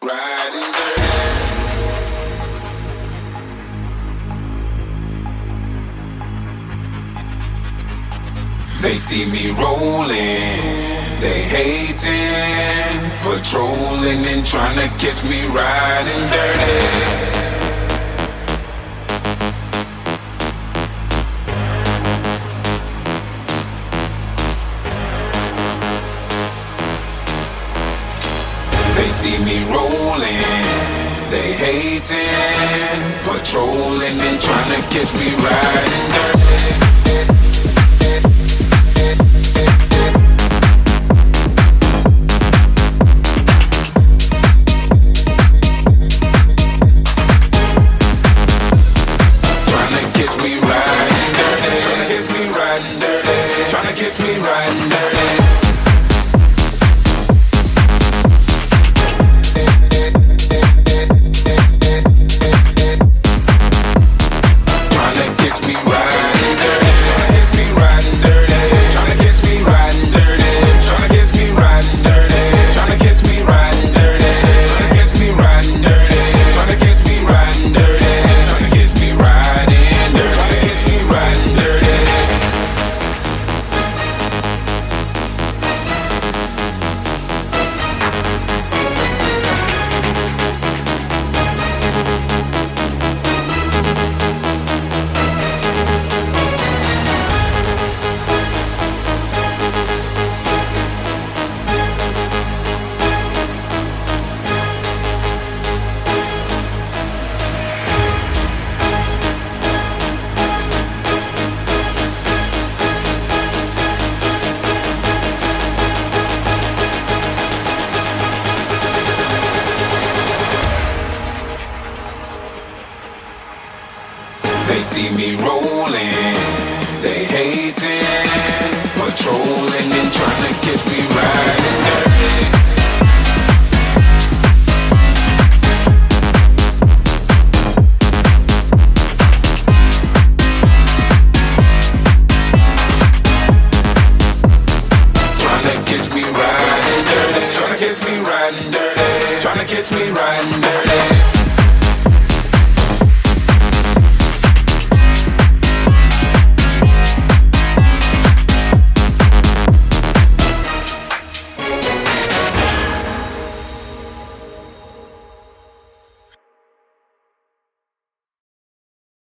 riding dirty. They see me rolling, they hating, patrolling and trying to catch me riding dirty. They see me rolling, they hating, patrolling and trying to catch me riding dirty. Catch me riding dirty. Tryna catch me riding dirty. Tryna catch me riding dirty. Tryna catch me riding dirty. Tryna catch me riding dirty. Tryna catch me riding dirty. Tryna catch me riding dirty. Tryna catch me riding dirty. Tryna catch me riding dirty. Tryna catch me riding dirty. They see me rolling, they hating, patrolling and trying to catch me riding dirty. Trying to catch me riding dirty. Trying to catch me riding dirty. Trying to catch me riding dirty.